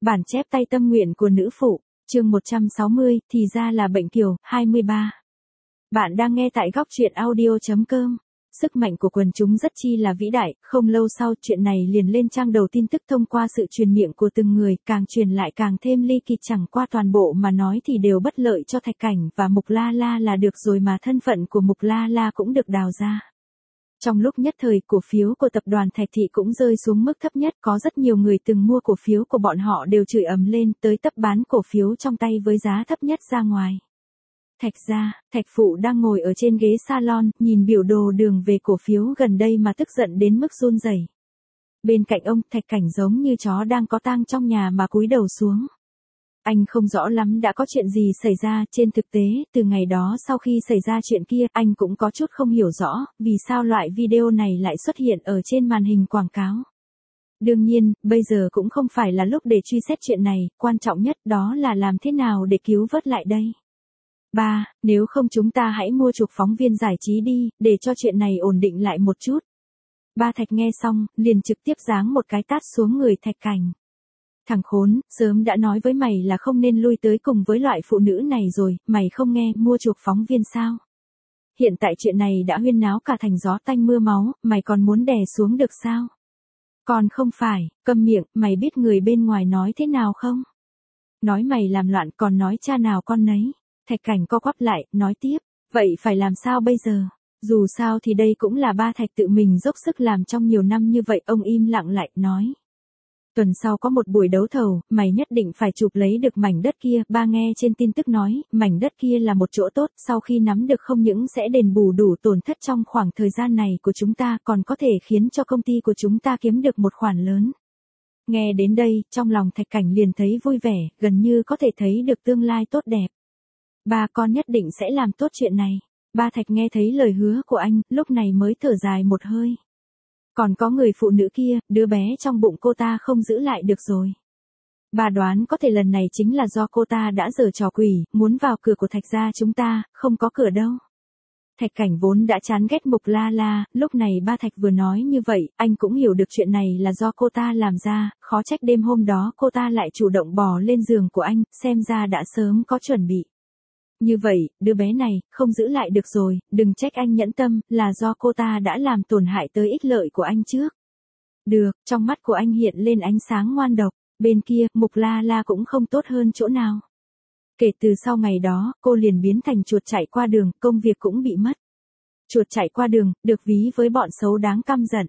Bản chép tay tâm nguyện của nữ phụ, chương 160, thì ra là bệnh kiều, 23. Bạn đang nghe tại góc truyện audio.com. Sức mạnh của quần chúng rất chi là vĩ đại, không lâu sau chuyện này liền lên trang đầu tin tức thông qua sự truyền miệng của từng người, càng truyền lại càng thêm ly kỳ, chẳng qua toàn bộ mà nói thì đều bất lợi cho Thạch Cảnh và Mục La La là được rồi, mà thân phận của Mục La La cũng được đào ra. Trong lúc nhất thời, cổ phiếu của tập đoàn Thạch Thị cũng rơi xuống mức thấp nhất, có rất nhiều người từng mua cổ phiếu của bọn họ đều chửi ầm lên, tới tấp bán cổ phiếu trong tay với giá thấp nhất ra ngoài. Thạch gia, Thạch phụ đang ngồi ở trên ghế salon, nhìn biểu đồ đường về cổ phiếu gần đây mà tức giận đến mức run rẩy. Bên cạnh ông, Thạch Cảnh giống như chó đang có tang trong nhà mà cúi đầu xuống. Anh không rõ lắm đã có chuyện gì xảy ra, trên thực tế, từ ngày đó sau khi xảy ra chuyện kia, anh cũng có chút không hiểu rõ, vì sao loại video này lại xuất hiện ở trên màn hình quảng cáo. Đương nhiên, bây giờ cũng không phải là lúc để truy xét chuyện này, quan trọng nhất đó là làm thế nào để cứu vớt lại đây. Ba, nếu không chúng ta hãy mua chuộc phóng viên giải trí đi, để cho chuyện này ổn định lại một chút. Ba Thạch nghe xong, liền trực tiếp giáng một cái tát xuống người Thạch Cảnh. Thằng khốn, sớm đã nói với mày là không nên lui tới cùng với loại phụ nữ này rồi, mày không nghe, mua chuộc phóng viên sao? Hiện tại chuyện này đã huyên náo cả thành gió tanh mưa máu, mày còn muốn đè xuống được sao? Còn không phải, câm miệng, mày biết người bên ngoài nói thế nào không? Nói mày làm loạn, còn nói cha nào con nấy. Thạch Cảnh co quắp lại, nói tiếp, vậy phải làm sao bây giờ? Dù sao thì đây cũng là ba Thạch tự mình dốc sức làm trong nhiều năm như vậy, ông im lặng lại, nói. Tuần sau có một buổi đấu thầu, mày nhất định phải chụp lấy được mảnh đất kia, ba nghe trên tin tức nói, mảnh đất kia là một chỗ tốt, sau khi nắm được không những sẽ đền bù đủ tổn thất trong khoảng thời gian này của chúng ta, còn có thể khiến cho công ty của chúng ta kiếm được một khoản lớn. Nghe đến đây, trong lòng Thạch Cảnh liền thấy vui vẻ, gần như có thể thấy được tương lai tốt đẹp. Ba con nhất định sẽ làm tốt chuyện này. Ba Thạch nghe thấy lời hứa của anh, lúc này mới thở dài một hơi. Còn có người phụ nữ kia, đứa bé trong bụng cô ta không giữ lại được rồi. Bà đoán có thể lần này chính là do cô ta đã giở trò quỷ, muốn vào cửa của Thạch gia chúng ta, không có cửa đâu. Thạch Cảnh vốn đã chán ghét Mục La La, lúc này ba Thạch vừa nói như vậy, anh cũng hiểu được chuyện này là do cô ta làm ra, khó trách đêm hôm đó cô ta lại chủ động bò lên giường của anh, xem ra đã sớm có chuẩn bị. Như vậy, đứa bé này, không giữ lại được rồi, đừng trách anh nhẫn tâm, là do cô ta đã làm tổn hại tới ích lợi của anh trước. Được, trong mắt của anh hiện lên ánh sáng ngoan độc, bên kia, Mục La La cũng không tốt hơn chỗ nào. Kể từ sau ngày đó, cô liền biến thành chuột chạy qua đường, công việc cũng bị mất. Chuột chạy qua đường, được ví với bọn xấu đáng căm giận.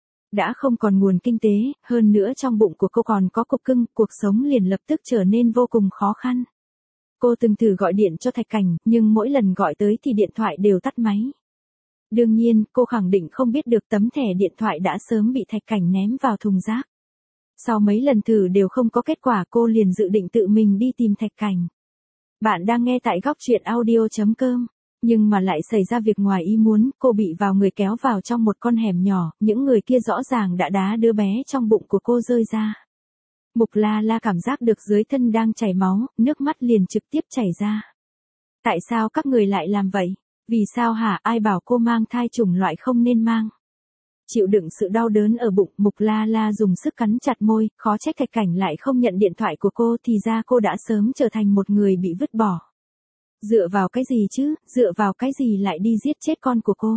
Đã không còn nguồn kinh tế, hơn nữa trong bụng của cô còn có cục cưng, cuộc sống liền lập tức trở nên vô cùng khó khăn. Cô từng thử gọi điện cho Thạch Cảnh, nhưng mỗi lần gọi tới thì điện thoại đều tắt máy. Đương nhiên, cô khẳng định không biết được tấm thẻ điện thoại đã sớm bị Thạch Cảnh ném vào thùng rác. Sau mấy lần thử đều không có kết quả, cô liền dự định tự mình đi tìm Thạch Cảnh. Bạn đang nghe tại góc truyện audio.com. Nhưng mà lại xảy ra việc ngoài ý muốn, cô bị vào người kéo vào trong một con hẻm nhỏ, những người kia rõ ràng đã đá đứa bé trong bụng của cô rơi ra. Mục La La cảm giác được dưới thân đang chảy máu, nước mắt liền trực tiếp chảy ra. Tại sao các người lại làm vậy? Vì sao hả? Ai bảo cô mang thai chủng loại không nên mang? Chịu đựng sự đau đớn ở bụng, Mục La La dùng sức cắn chặt môi, khó trách Thạch Cảnh lại không nhận điện thoại của cô, thì ra cô đã sớm trở thành một người bị vứt bỏ. Dựa vào cái gì chứ, dựa vào cái gì lại đi giết chết con của cô?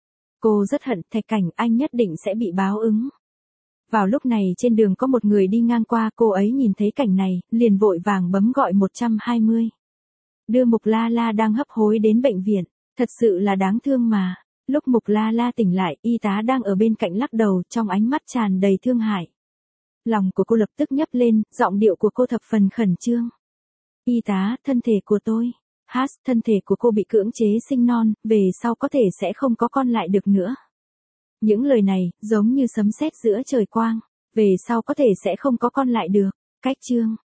Cô rất hận Thạch Cảnh, anh nhất định sẽ bị báo ứng. Vào lúc này trên đường có một người đi ngang qua, cô ấy nhìn thấy cảnh này, liền vội vàng bấm gọi 120. Đưa Mục La La đang hấp hối đến bệnh viện, thật sự là đáng thương mà. Lúc Mục La La tỉnh lại, y tá đang ở bên cạnh lắc đầu, trong ánh mắt tràn đầy thương hại. Lòng của cô lập tức nhấp lên, giọng điệu của cô thập phần khẩn trương. Y tá, thân thể của tôi. Thân thể của cô bị cưỡng chế sinh non, về sau có thể sẽ không có con lại được nữa. Những lời này, giống như sấm sét giữa trời quang, về sau có thể sẽ không có con lại được. Cách chương.